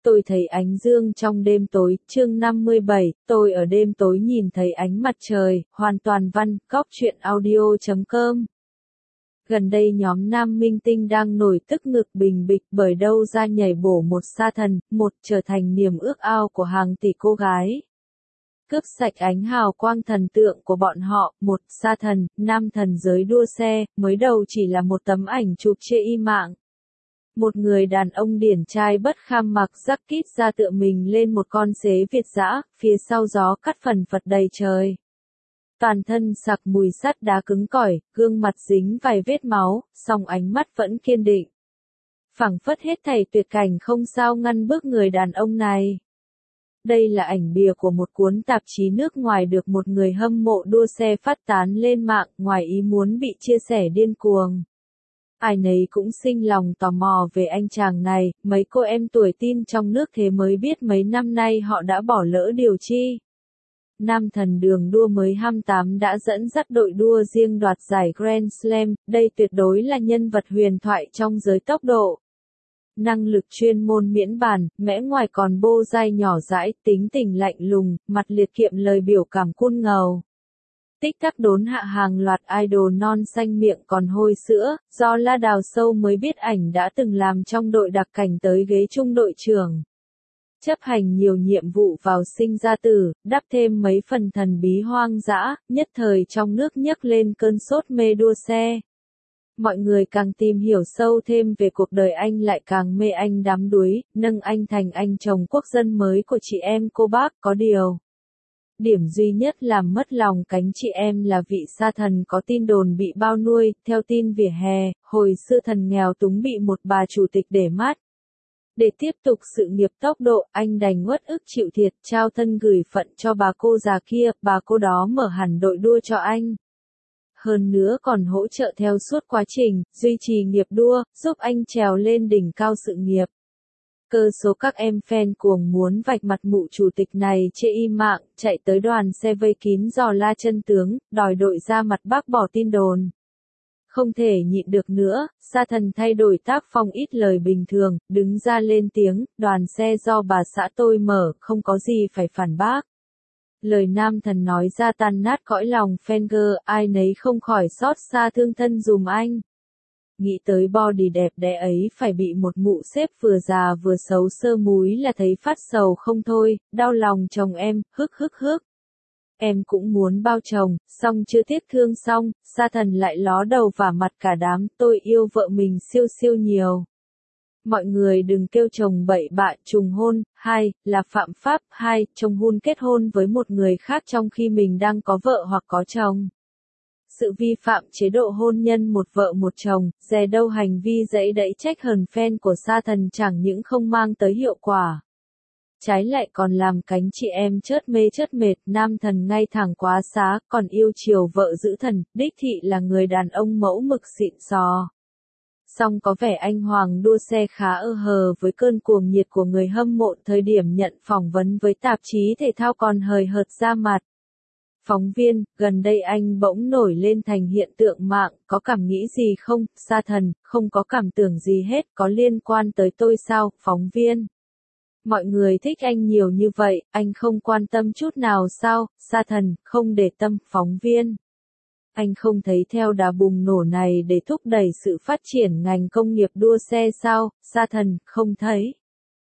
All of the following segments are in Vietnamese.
Tôi thấy ánh dương trong đêm tối, chương 57, tôi ở đêm tối nhìn thấy ánh mặt trời, hoàn toàn văn, góc truyện audio.com. Gần đây nhóm nam minh tinh đang nổi tức ngực bình bịch bởi đâu ra nhảy bổ một sa thần, một trở thành niềm ước ao của hàng tỷ cô gái. Cướp sạch ánh hào quang thần tượng của bọn họ, một sa thần, nam thần giới đua xe, mới đầu chỉ là một tấm ảnh chụp chê y mạng. Một người đàn ông điển trai bất kham mặc jacket ra tựa mình lên một con xế Việt dã, phía sau gió cắt phần phật đầy trời. Toàn thân sặc mùi sắt đá cứng cỏi, gương mặt dính vài vết máu, song ánh mắt vẫn kiên định. Phảng phất hết thảy tuyệt cảnh không sao ngăn bước người đàn ông này. Đây là ảnh bìa của một cuốn tạp chí nước ngoài được một người hâm mộ đua xe phát tán lên mạng, ngoài ý muốn bị chia sẻ điên cuồng. Ai nấy cũng sinh lòng tò mò về anh chàng này, mấy cô em tuổi teen trong nước thế mới biết mấy năm nay họ đã bỏ lỡ điều chi. Nam thần đường đua mới 28 đã dẫn dắt đội đua riêng đoạt giải Grand Slam, đây tuyệt đối là nhân vật huyền thoại trong giới tốc độ. Năng lực chuyên môn miễn bàn, mẽ ngoài còn bô dai nhỏ dãi, tính tình lạnh lùng, mặt liệt kiệm lời biểu cảm cool ngầu. Tích tắc đốn hạ hàng loạt idol non xanh miệng còn hôi sữa, do la đào sâu mới biết ảnh đã từng làm trong đội đặc cảnh tới ghế trung đội trưởng. Chấp hành nhiều nhiệm vụ vào sinh ra tử, đắp thêm mấy phần thần bí hoang dã, nhất thời trong nước nhấc lên cơn sốt mê đua xe. Mọi người càng tìm hiểu sâu thêm về cuộc đời anh lại càng mê anh đắm đuối, nâng anh thành anh chồng quốc dân mới của chị em cô bác. Có điều, điểm duy nhất làm mất lòng cánh chị em là vị sa thần có tin đồn bị bao nuôi. Theo tin vỉa hè, hồi xưa thần nghèo túng bị một bà chủ tịch để mắt. Để tiếp tục sự nghiệp tốc độ, anh đành uất ức chịu thiệt, trao thân gửi phận cho bà cô già kia, bà cô đó mở hẳn đội đua cho anh. Hơn nữa còn hỗ trợ theo suốt quá trình, duy trì nghiệp đua, giúp anh trèo lên đỉnh cao sự nghiệp. Cơ số các em fan cuồng muốn vạch mặt mụ chủ tịch này chê y mạng, chạy tới đoàn xe vây kín dò la chân tướng, đòi đội ra mặt bác bỏ tin đồn. Không thể nhịn được nữa, sa thần thay đổi tác phong ít lời bình thường, đứng ra lên tiếng, đoàn xe do bà xã tôi mở, không có gì phải phản bác. Lời nam thần nói ra tan nát cõi lòng fanger, ai nấy không khỏi xót xa thương thân dùm anh. Nghĩ tới body đẹp đẽ ấy phải bị một mụ sếp vừa già vừa xấu sơ múi là thấy phát sầu không thôi, đau lòng chồng em, hức hức hức. Em cũng muốn bao chồng, xong chưa tiếc thương xong, sa thần lại ló đầu vả mặt cả đám, tôi yêu vợ mình siêu siêu nhiều. Mọi người đừng kêu chồng bậy bạ, trùng hôn, 2, là phạm pháp, 2, chồng hun kết hôn với một người khác trong khi mình đang có vợ hoặc có chồng. Sự vi phạm chế độ hôn nhân một vợ một chồng, dè đâu hành vi dẫy đẫy trách hờn fan của sa thần chẳng những không mang tới hiệu quả. Trái lại còn làm cánh chị em chớt mê chớt mệt, nam thần ngay thẳng quá xá, còn yêu chiều vợ giữ thần, đích thị là người đàn ông mẫu mực xịn sò. Song có vẻ anh Hoàng đua xe khá hờ với cơn cuồng nhiệt của người hâm mộ thời điểm nhận phỏng vấn với tạp chí thể thao còn hời hợt ra mặt. Phóng viên, gần đây anh bỗng nổi lên thành hiện tượng mạng, có cảm nghĩ gì không? Sa thần, không có cảm tưởng gì hết, có liên quan tới tôi sao? Phóng viên. Mọi người thích anh nhiều như vậy, anh không quan tâm chút nào sao? Sa thần, không để tâm. Phóng viên. Anh không thấy theo đà bùng nổ này để thúc đẩy sự phát triển ngành công nghiệp đua xe sao? Sa thần, không thấy.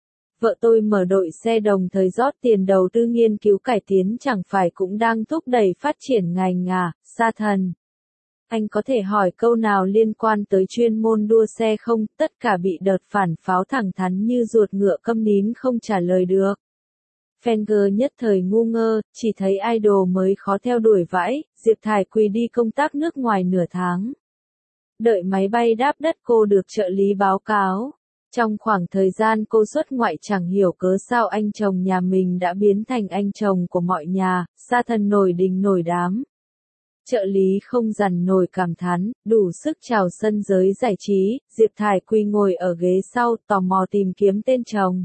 Vợ tôi mở đội xe đồng thời rót tiền đầu tư nghiên cứu cải tiến chẳng phải cũng đang thúc đẩy phát triển ngành à? Sa thần. Anh có thể hỏi câu nào liên quan tới chuyên môn đua xe không? Tất cả bị đợt phản pháo thẳng thắn như ruột ngựa câm nín không trả lời được. Fanger nhất thời ngu ngơ, chỉ thấy idol mới khó theo đuổi vãi, Diệp Thải Quỳ đi công tác nước ngoài nửa tháng. Đợi máy bay đáp đất cô được trợ lý báo cáo. Trong khoảng thời gian cô xuất ngoại chẳng hiểu cớ sao anh chồng nhà mình đã biến thành anh chồng của mọi nhà, sa thần nổi đình nổi đám. Trợ lý không dằn nổi cảm thán, đủ sức chào sân giới giải trí, Diệp Thải Quỳ ngồi ở ghế sau tò mò tìm kiếm tên chồng.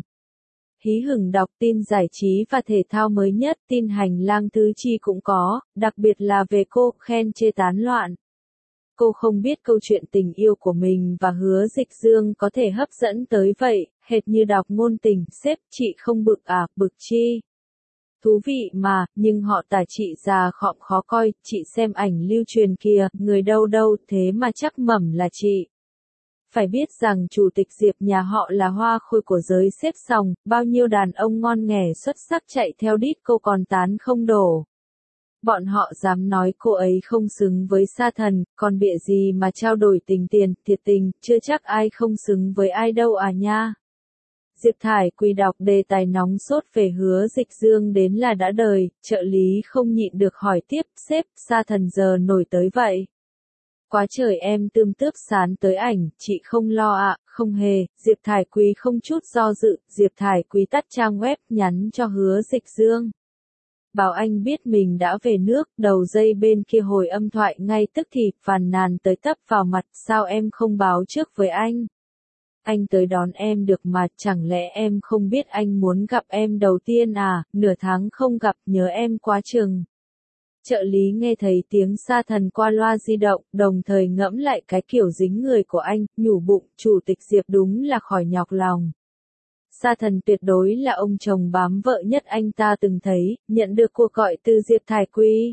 Hí hửng đọc tin giải trí và thể thao mới nhất, tin hành lang tứ chi cũng có, đặc biệt là về cô, khen chê tán loạn. cô không biết câu chuyện tình yêu của mình và Hứa Dịch Dương có thể hấp dẫn tới vậy, hệt như đọc ngôn tình, sếp, chị không bực à, bực chi. Thú vị mà, nhưng họ tả chị già khọm khó coi, chị xem ảnh lưu truyền kìa, người đâu đâu, thế mà chắc mẩm là chị. Phải biết rằng chủ tịch Diệp nhà họ là hoa khôi của giới xếp sòng, bao nhiêu đàn ông ngon nghẻ xuất sắc chạy theo đít cô còn tán không đổ. Bọn họ dám nói cô ấy không xứng với sa thần, còn bịa gì mà trao đổi tình tiền, thiệt tình, chưa chắc ai không xứng với ai đâu à nha. Diệp Thải Quỳ đọc đề tài nóng sốt về Hứa Dịch Dương đến là đã đời, trợ lý không nhịn được hỏi tiếp, sếp, sa thần giờ nổi tới vậy. Quá trời em tươm tướp sán tới ảnh, chị không lo ạ, không hề, Diệp Thải Quỳ không chút do dự, Diệp Thải Quỳ tắt trang web nhắn cho Hứa Dịch Dương. Bảo anh biết mình đã về nước, đầu dây bên kia hồi âm thoại ngay tức thì, phàn nàn tới tấp vào mặt, sao em không báo trước với anh? Anh tới đón em được mà, chẳng lẽ em không biết anh muốn gặp em đầu tiên à, nửa tháng không gặp, nhớ em quá chừng. Trợ lý nghe thấy tiếng sa thần qua loa di động, đồng thời ngẫm lại cái kiểu dính người của anh, nhủ bụng, chủ tịch Diệp đúng là khỏi nhọc lòng. Sa thần tuyệt đối là ông chồng bám vợ nhất anh ta từng thấy, nhận được cuộc gọi từ Diệp Thải Quỳ.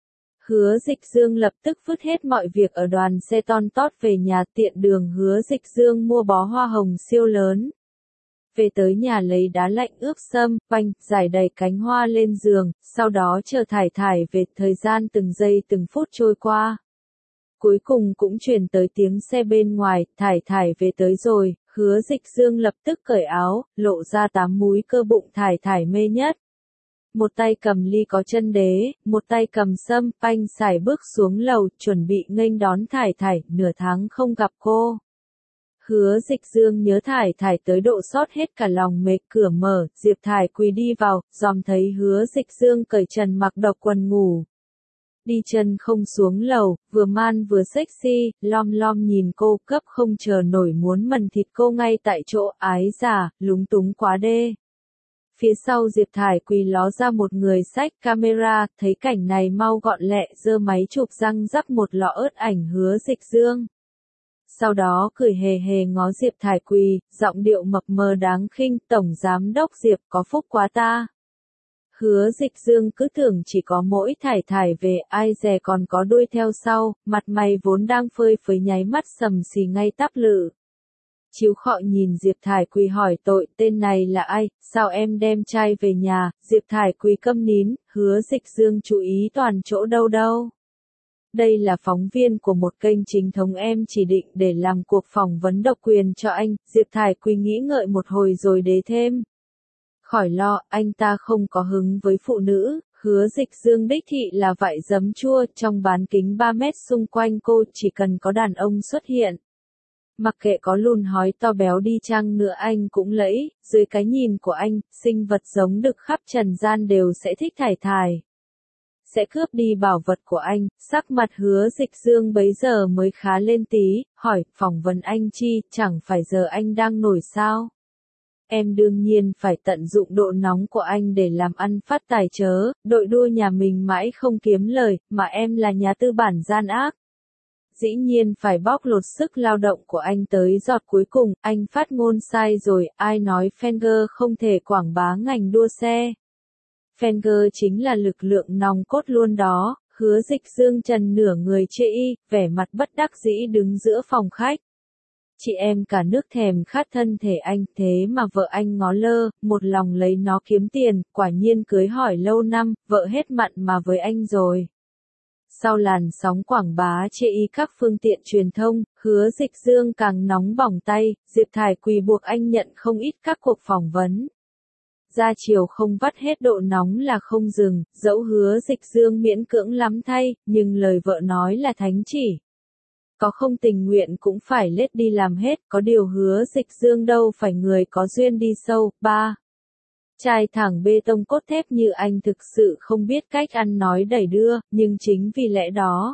Hứa Dịch Dương lập tức vứt hết mọi việc ở đoàn xe ton tót về nhà, tiện đường Hứa Dịch Dương mua bó hoa hồng siêu lớn. Về tới nhà lấy đá lạnh ướp sâm, phanh, rải đầy cánh hoa lên giường, sau đó chờ Thải Thải về, thời gian từng giây từng phút trôi qua. Cuối cùng cũng truyền tới tiếng xe bên ngoài, Thải Thải về tới rồi, Hứa Dịch Dương lập tức cởi áo, lộ ra 8 múi cơ bụng Thải Thải mê nhất. Một tay cầm ly có chân đế, một tay cầm sâm, phanh xài bước xuống lầu, chuẩn bị nghênh đón Thải Thải, nửa tháng không gặp cô. Hứa Dịch Dương nhớ Thải Thải tới độ sót hết cả lòng mệt, cửa mở, Diệp Thải Quỳ đi vào, dòm thấy Hứa Dịch Dương cởi trần mặc độc quần ngủ. Đi chân không xuống lầu, vừa man vừa sexy, lom lom nhìn cô, cấp không chờ nổi muốn mần thịt cô ngay tại chỗ, ái già, lúng túng quá đê. Phía sau Diệp Thải Quỳ ló ra một người xách camera, thấy cảnh này mau gọn lẹ, giơ máy chụp răng rắc một lọ ớt ảnh Hứa Dịch Dương. Sau đó cười hề hề ngó Diệp Thải Quỳ, giọng điệu mập mờ đáng khinh, tổng giám đốc Diệp có phúc quá ta. Hứa Dịch Dương cứ tưởng chỉ có mỗi Thải Thải về, ai dè còn có đuôi theo sau, mặt mày vốn đang phơi phới nháy mắt sầm xì ngay tắp lự. Chiếu khọ nhìn Diệp Thải Quỳ hỏi tội, tên này là ai, sao em đem trai về nhà, Diệp Thải Quỳ câm nín, Hứa Dịch Dương chú ý toàn chỗ đâu đâu. Đây là phóng viên của một kênh chính thống em chỉ định để làm cuộc phỏng vấn độc quyền cho anh, Diệp Thải Quỳ nghĩ ngợi một hồi rồi đế thêm. Khỏi lo, anh ta không có hứng với phụ nữ, Hứa Dịch Dương đích thị là vải giấm chua, trong bán kính 3 mét xung quanh cô chỉ cần có đàn ông xuất hiện. Mặc kệ có lùn hói to béo đi chăng nữa anh cũng lẫy, dưới cái nhìn của anh, sinh vật giống đực khắp trần gian đều sẽ thích Thải Thải. Sẽ cướp đi bảo vật của anh, sắc mặt Hứa Dịch Dương bấy giờ mới khá lên tí, hỏi, phỏng vấn anh chi, chẳng phải giờ anh đang nổi sao? Em đương nhiên phải tận dụng độ nóng của anh để làm ăn phát tài chớ, đội đua nhà mình mãi không kiếm lời, mà em là nhà tư bản gian ác. Dĩ nhiên phải bóc lột sức lao động của anh tới giọt cuối cùng, anh phát ngôn sai rồi, ai nói Fenger không thể quảng bá ngành đua xe. Fenger chính là lực lượng nòng cốt luôn đó, Hứa Dịch Dương trần nửa người chê y, vẻ mặt bất đắc dĩ đứng giữa phòng khách. Chị em cả nước thèm khát thân thể anh, thế mà vợ anh ngó lơ, một lòng lấy nó kiếm tiền, quả nhiên cưới hỏi lâu năm, vợ hết mặn mà với anh rồi. Sau làn sóng quảng bá chê y các phương tiện truyền thông, Hứa Dịch Dương càng nóng bỏng tay, Diệp Thải Quỳ buộc anh nhận không ít các cuộc phỏng vấn. Ra chiều không vắt hết độ nóng là không dừng, dẫu Hứa Dịch Dương miễn cưỡng lắm thay, nhưng lời vợ nói là thánh chỉ. Có không tình nguyện cũng phải lết đi làm hết, có điều Hứa Dịch Dương đâu phải người có duyên đi sâu. 3. Trai thẳng bê tông cốt thép như anh thực sự không biết cách ăn nói đẩy đưa, nhưng chính vì lẽ đó.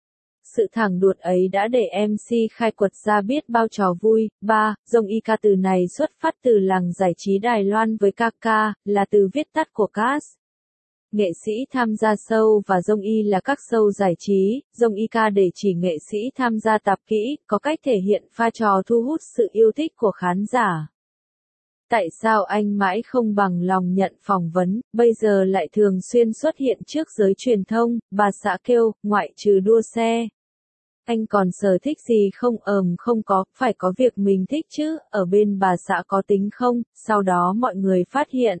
Sự thẳng đuột ấy đã để MC khai quật ra biết bao trò vui. 3. Dòng y ca từ này xuất phát từ làng giải trí Đài Loan với ca, là từ viết tắt của cast. Nghệ sĩ tham gia show và dông y là các show giải trí, dông y ca để chỉ nghệ sĩ tham gia tập kỹ, có cách thể hiện pha trò thu hút sự yêu thích của khán giả. Tại sao anh mãi không bằng lòng nhận phỏng vấn, bây giờ lại thường xuyên xuất hiện trước giới truyền thông, bà xã kêu, ngoại trừ đua xe. Anh còn sở thích gì không? Không có, phải có việc mình thích chứ, ở bên bà xã có tính không? Sau đó mọi người phát hiện.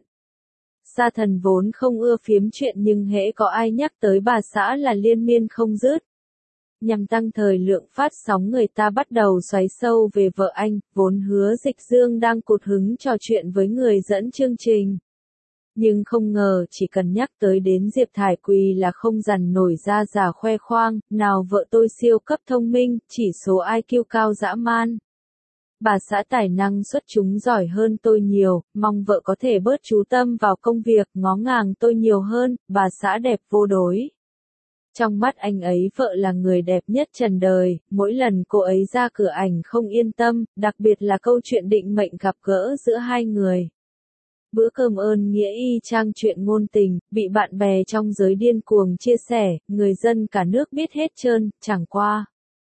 Sa Thần vốn không ưa phiếm chuyện nhưng hễ có ai nhắc tới bà xã là liên miên không dứt. Nhằm tăng thời lượng phát sóng người ta bắt đầu xoáy sâu về vợ anh, vốn Hứa Dịch Dương đang cụt hứng trò chuyện với người dẫn chương trình. Nhưng không ngờ chỉ cần nhắc tới đến Diệp Thải Quỳ là không dằn nổi ra giả khoe khoang, nào vợ tôi siêu cấp thông minh, chỉ số IQ cao dã man. Bà xã tài năng xuất chúng giỏi hơn tôi nhiều, mong vợ có thể bớt chú tâm vào công việc, ngó ngàng tôi nhiều hơn, bà xã đẹp vô đối. Trong mắt anh ấy vợ là người đẹp nhất trần đời, mỗi lần cô ấy ra cửa ảnh không yên tâm, đặc biệt là câu chuyện định mệnh gặp gỡ giữa hai người. Bữa cơm ơn nghĩa y chang chuyện ngôn tình, bị bạn bè trong giới điên cuồng chia sẻ, người dân cả nước biết hết trơn, chẳng qua.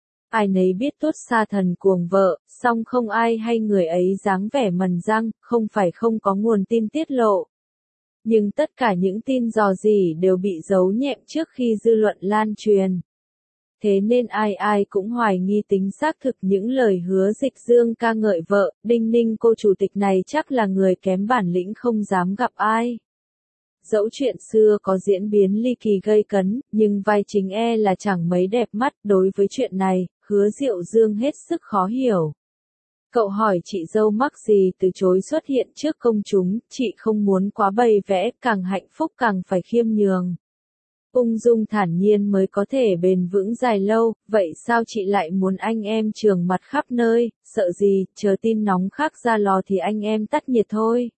Ai nấy biết tốt Sa Thần cuồng vợ, song không ai hay người ấy dáng vẻ mần răng, không phải không có nguồn tin tiết lộ. Nhưng tất cả những tin rò rỉ đều bị giấu nhẹm trước khi dư luận lan truyền. Thế nên ai ai cũng hoài nghi tính xác thực những lời Hứa Dịch Dương ca ngợi vợ, đinh ninh cô chủ tịch này chắc là người kém bản lĩnh không dám gặp ai. Dẫu chuyện xưa có diễn biến ly kỳ gây cấn, nhưng vai chính là chẳng mấy đẹp mắt, đối với chuyện này, Hứa Diệu Dương hết sức khó hiểu. Cậu hỏi chị dâu mắc gì từ chối xuất hiện trước công chúng, chị không muốn quá bày vẽ, càng hạnh phúc càng phải khiêm nhường. Ung dung thản nhiên mới có thể bền vững dài lâu, vậy sao chị lại muốn anh em trường mặt khắp nơi, sợ gì, chờ tin nóng khác ra lò thì anh em tắt nhiệt thôi.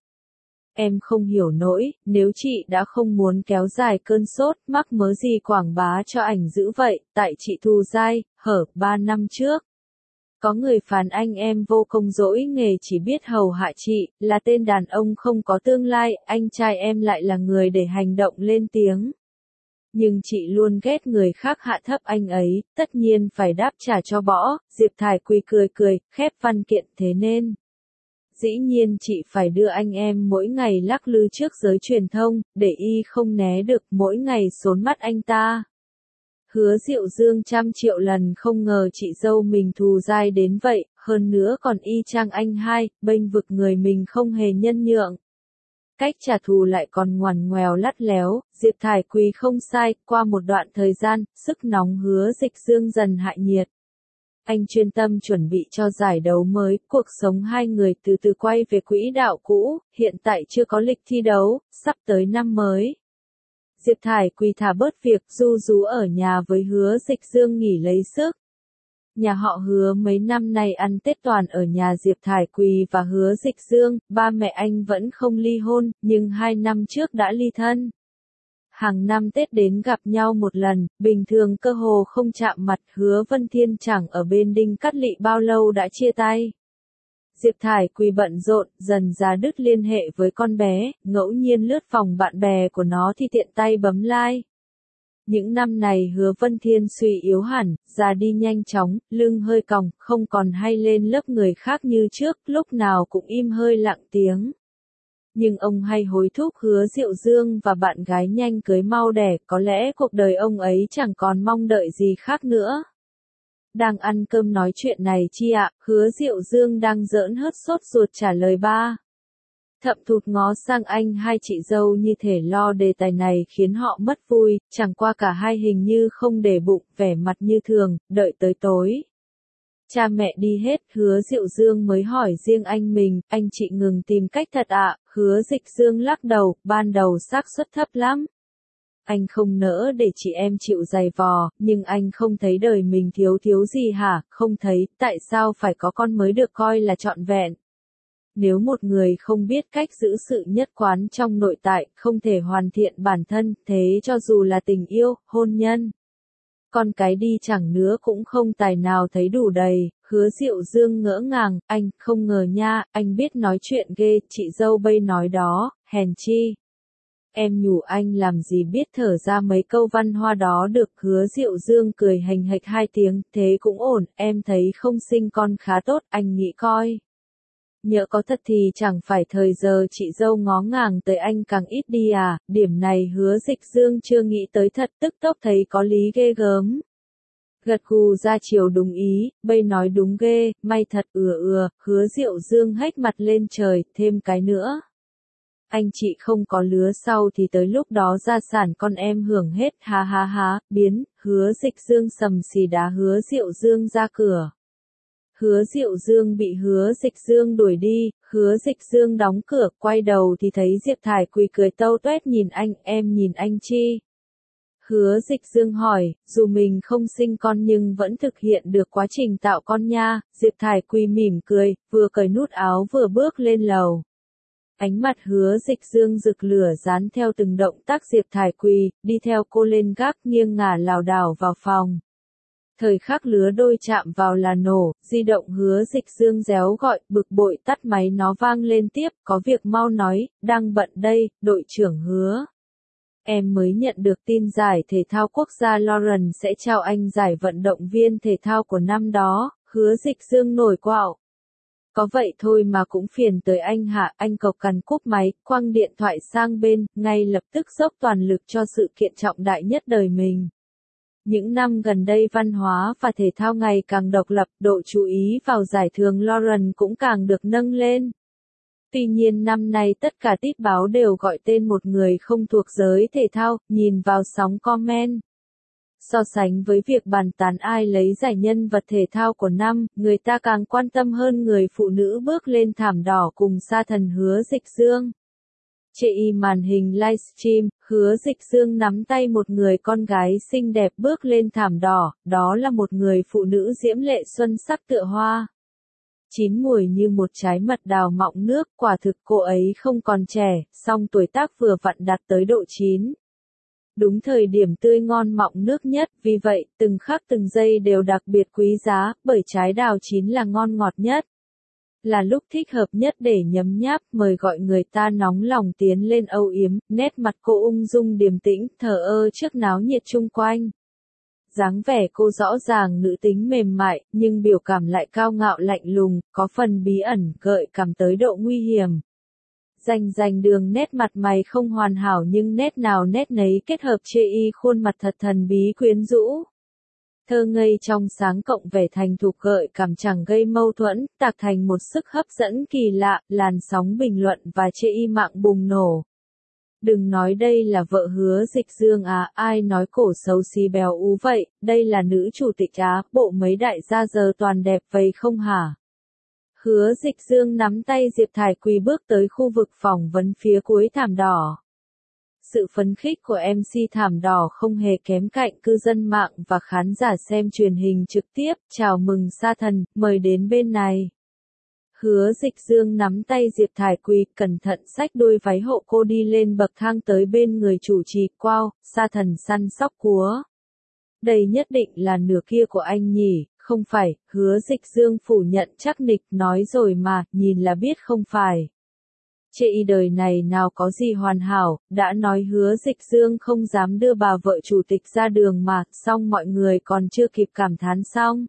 Em không hiểu nổi, nếu chị đã không muốn kéo dài cơn sốt, mắc mớ gì quảng bá cho ảnh dữ vậy, tại chị Thu Giai, 3 năm trước. Có người phàn anh em vô công dỗi nghề chỉ biết hầu hạ chị, là tên đàn ông không có tương lai, anh trai em lại là người để hành động lên tiếng. Nhưng chị luôn ghét người khác hạ thấp anh ấy, tất nhiên phải đáp trả cho bỏ, Diệp Thải Quỳ cười cười, khép văn kiện thế nên. Dĩ nhiên chị phải đưa anh em mỗi ngày lắc lư trước giới truyền thông, để y không né được mỗi ngày xốn mắt anh ta. Hứa Diệu Dương 100 triệu lần không ngờ chị dâu mình thù dai đến vậy, hơn nữa còn y chang anh hai, bênh vực người mình không hề nhân nhượng. Cách trả thù lại còn ngoằn ngoèo lắt léo, Diệp Thải Quỳ không sai, qua một đoạn thời gian, sức nóng Hứa Dịch Dương dần hạ nhiệt. Anh chuyên tâm chuẩn bị cho giải đấu mới, cuộc sống hai người từ từ quay về quỹ đạo cũ, hiện tại chưa có lịch thi đấu, sắp tới năm mới. Diệp Thải Quỳ thả bớt việc du rú ở nhà với Hứa Dịch Dương nghỉ lấy sức. Nhà họ Hứa mấy năm nay ăn Tết toàn ở nhà Diệp Thải Quỳ và Hứa Dịch Dương, ba mẹ anh vẫn không ly hôn, nhưng 2 năm trước đã ly thân. Hàng năm Tết đến gặp nhau một lần, bình thường cơ hồ không chạm mặt. Hứa Vân Thiên chẳng ở bên Đinh Cát Lị bao lâu đã chia tay. Diệp Thải Quỳ bận rộn, dần ra đứt liên hệ với con bé, ngẫu nhiên lướt phòng bạn bè của nó thì tiện tay bấm like. Những năm này Hứa Vân Thiên suy yếu hẳn, già đi nhanh chóng, lưng hơi còng, không còn hay lên lớp người khác như trước, lúc nào cũng im hơi lặng tiếng. Nhưng ông hay hối thúc Hứa Diệu Dương và bạn gái nhanh cưới mau đẻ, có lẽ cuộc đời ông ấy chẳng còn mong đợi gì khác nữa. Đang ăn cơm nói chuyện này chi ạ, Hứa Diệu Dương đang giỡn hớt sốt ruột trả lời ba. Thậm thụt ngó sang anh hai chị dâu như thể lo đề tài này khiến họ mất vui, chẳng qua cả hai hình như không để bụng, vẻ mặt như thường, đợi tới tối. Cha mẹ đi hết, Hứa Diệu Dương mới hỏi riêng anh mình, anh chị ngừng tìm cách thật ạ, Hứa Dịch Dương lắc đầu, ban đầu xác suất thấp lắm. Anh không nỡ để chị em chịu giày vò, nhưng anh không thấy đời mình thiếu gì hả, không thấy, tại sao phải có con mới được coi là trọn vẹn. Nếu một người không biết cách giữ sự nhất quán trong nội tại, không thể hoàn thiện bản thân, thế cho dù là tình yêu, hôn nhân. Con cái đi chẳng nữa cũng không tài nào thấy đủ đầy. Hứa Diệu Dương ngỡ ngàng, anh, không ngờ nha, anh biết nói chuyện ghê, chị dâu bây nói đó, hèn chi. Em nhủ anh làm gì biết thở ra mấy câu văn hoa đó được. Hứa Diệu Dương cười hành hạch 2 tiếng, thế cũng ổn, em thấy không sinh con khá tốt, anh nghĩ coi. Nhỡ có thật thì chẳng phải thời giờ chị dâu ngó ngàng tới anh càng ít đi à, điểm này Hứa Dịch Dương chưa nghĩ tới thật, tức tốc thấy có lý ghê gớm. Gật gù ra chiều đúng ý, bây nói đúng ghê, may thật. Hứa Diệu Dương hếch mặt lên trời, thêm cái nữa. Anh chị không có lứa sau thì tới lúc đó gia sản con em hưởng hết, ha ha ha, biến. Hứa Dịch Dương sầm xì đá Hứa Diệu Dương ra cửa. Hứa Diệu Dương bị Hứa Dịch Dương đuổi đi, Hứa Dịch Dương đóng cửa, quay đầu thì thấy Diệp Thải Quỳ cười tâu tuét nhìn anh, em nhìn anh chi? Hứa Dịch Dương hỏi, dù mình không sinh con nhưng vẫn thực hiện được quá trình tạo con nha. Diệp Thải Quỳ mỉm cười, vừa cởi nút áo vừa bước lên lầu. Ánh mặt Hứa Dịch Dương rực lửa dán theo từng động tác Diệp Thải Quỳ, đi theo cô lên gác nghiêng ngả lảo đảo vào phòng. Thời khắc lứa đôi chạm vào là nổ, di động Hứa Dịch Dương réo gọi, bực bội tắt máy nó vang lên tiếp, có việc mau nói, đang bận đây, đội trưởng Hứa. Em mới nhận được tin giải thể thao quốc gia Lauren sẽ trao anh giải vận động viên thể thao của năm đó. Hứa Dịch Dương nổi quạo. Có vậy thôi mà cũng phiền tới anh hả? Anh cộc cằn cúp máy, quăng điện thoại sang bên, ngay lập tức dốc toàn lực cho sự kiện trọng đại nhất đời mình. Những năm gần đây văn hóa và thể thao ngày càng độc lập, độ chú ý vào giải thưởng Lauren cũng càng được nâng lên. Tuy nhiên năm nay tất cả tít báo đều gọi tên một người không thuộc giới thể thao, nhìn vào sóng comment. So sánh với việc bàn tán ai lấy giải nhân vật thể thao của năm, người ta càng quan tâm hơn người phụ nữ bước lên thảm đỏ cùng sa thần Hứa Dịch Dương. Trên màn hình livestream, Hứa Dịch Dương nắm tay một người con gái xinh đẹp bước lên thảm đỏ, đó là một người phụ nữ diễm lệ xuân sắc tựa hoa. Chín mùi như một trái mật đào mọng nước, quả thực cô ấy không còn trẻ, song tuổi tác vừa vặn đạt tới độ chín. Đúng thời điểm tươi ngon mọng nước nhất, vì vậy, từng khắc từng giây đều đặc biệt quý giá, bởi trái đào chín là ngon ngọt nhất. Là lúc thích hợp nhất để nhấm nháp, mời gọi người ta nóng lòng tiến lên âu yếm, nét mặt cô ung dung điềm tĩnh, thờ ơ trước náo nhiệt chung quanh. Dáng vẻ cô rõ ràng nữ tính mềm mại, nhưng biểu cảm lại cao ngạo lạnh lùng, có phần bí ẩn, gợi cảm tới độ nguy hiểm. Rành đường nét mặt mày không hoàn hảo nhưng nét nào nét nấy kết hợp chê y khuôn mặt thật thần bí quyến rũ. Thơ ngây trong sáng cộng vẻ thành thục gợi cảm chẳng gây mâu thuẫn, tạc thành một sức hấp dẫn kỳ lạ, làn sóng bình luận và chê y mạng bùng nổ. Đừng nói đây là vợ Hứa Dịch Dương à, ai nói cổ xấu xí béo ú vậy, đây là nữ chủ tịch á, bộ mấy đại gia giờ toàn đẹp vậy không hả? Hứa Dịch Dương nắm tay Diệp Thải Quỳ bước tới khu vực phỏng vấn phía cuối thảm đỏ. Sự phấn khích của MC thảm đỏ không hề kém cạnh cư dân mạng và khán giả xem truyền hình trực tiếp, chào mừng sa thần, mời đến bên này. Hứa Dịch Dương nắm tay Diệp Thải Quỳ, cẩn thận xách đôi váy hộ cô đi lên bậc thang tới bên người chủ trì, wow, sa thần săn sóc cúa. Đây nhất định là nửa kia của anh nhỉ, không phải, Hứa Dịch Dương phủ nhận chắc nịch, nói rồi mà, nhìn là biết không phải. Chê y đời này nào có gì hoàn hảo, đã nói Hứa Dịch Dương không dám đưa bà vợ chủ tịch ra đường mà, xong mọi người còn chưa kịp cảm thán xong.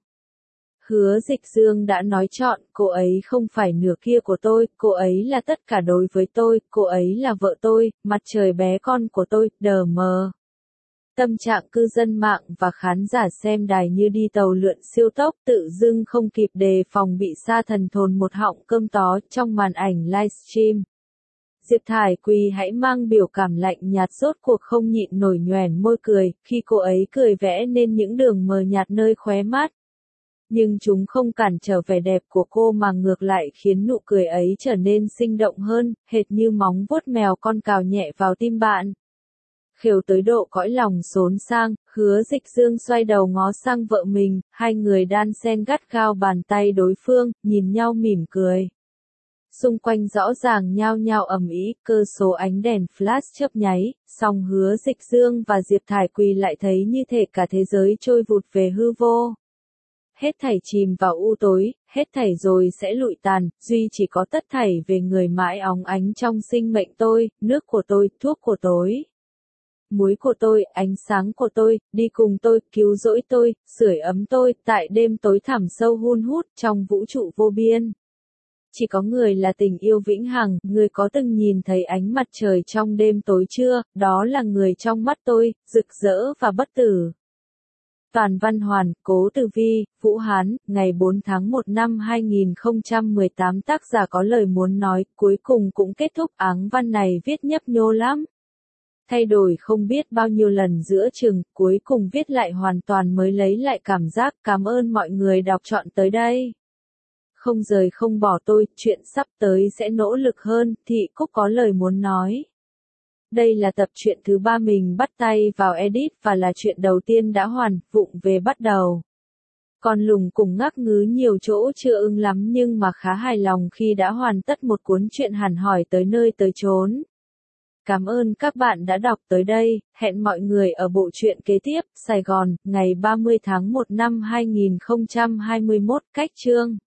Hứa Dịch Dương đã nói chọn, cô ấy không phải nửa kia của tôi, cô ấy là tất cả đối với tôi, cô ấy là vợ tôi, mặt trời bé con của tôi, đờ mờ. Tâm trạng cư dân mạng và khán giả xem đài như đi tàu lượn siêu tốc, tự dưng không kịp đề phòng bị sa thần thồn một họng cơm tó trong màn ảnh livestream. Diệp Thải Quỳ hãy mang biểu cảm lạnh nhạt rốt cuộc không nhịn nổi nhoẻn môi cười, khi cô ấy cười vẽ nên những đường mờ nhạt nơi khóe mắt. Nhưng chúng không cản trở vẻ đẹp của cô mà ngược lại khiến nụ cười ấy trở nên sinh động hơn, hệt như móng vuốt mèo con cào nhẹ vào tim bạn. Khều tới độ cõi lòng xốn sang, Hứa Dịch Dương xoay đầu ngó sang vợ mình, hai người đan xen gắt gao bàn tay đối phương, nhìn nhau mỉm cười. Xung quanh rõ ràng nhao nhao ầm ĩ, cơ số ánh đèn flash chớp nháy, song Hứa Dịch Dương và Diệp Thải Quỳ lại thấy như thể cả thế giới trôi vụt về hư vô. Hết thảy chìm vào u tối, hết thảy rồi sẽ lụi tàn, duy chỉ có tất thảy về người mãi óng ánh trong sinh mệnh tôi, nước của tôi, thuốc của tôi. Muối của tôi, ánh sáng của tôi, đi cùng tôi, cứu rỗi tôi, sưởi ấm tôi, tại đêm tối thẳm sâu hun hút, trong vũ trụ vô biên. Chỉ có người là tình yêu vĩnh hằng, người có từng nhìn thấy ánh mặt trời trong đêm tối chưa, đó là người trong mắt tôi, rực rỡ và bất tử. Toàn văn hoàn, Cố Tử Vi, Vũ Hán, ngày 4 tháng 1 năm 2018. Tác giả có lời muốn nói, cuối cùng cũng kết thúc. Áng văn này viết nhấp nhô lắm. Thay đổi không biết bao nhiêu lần giữa chừng, cuối cùng viết lại hoàn toàn mới lấy lại cảm giác. Cảm ơn mọi người đọc trọn tới đây. Không rời không bỏ tôi, chuyện sắp tới sẽ nỗ lực hơn, Thị Cúc có lời muốn nói. Đây là tập truyện thứ 3 mình bắt tay vào edit và là chuyện đầu tiên đã hoàn vụng về bắt đầu. Còn Lùng cùng ngắc ngứ nhiều chỗ chưa ưng lắm nhưng mà khá hài lòng khi đã hoàn tất một cuốn truyện hẳn hỏi tới nơi tới chốn. Cảm ơn các bạn đã đọc tới đây, hẹn mọi người ở bộ truyện kế tiếp, Sài Gòn, ngày 30 tháng 1 năm 2021, cách chương.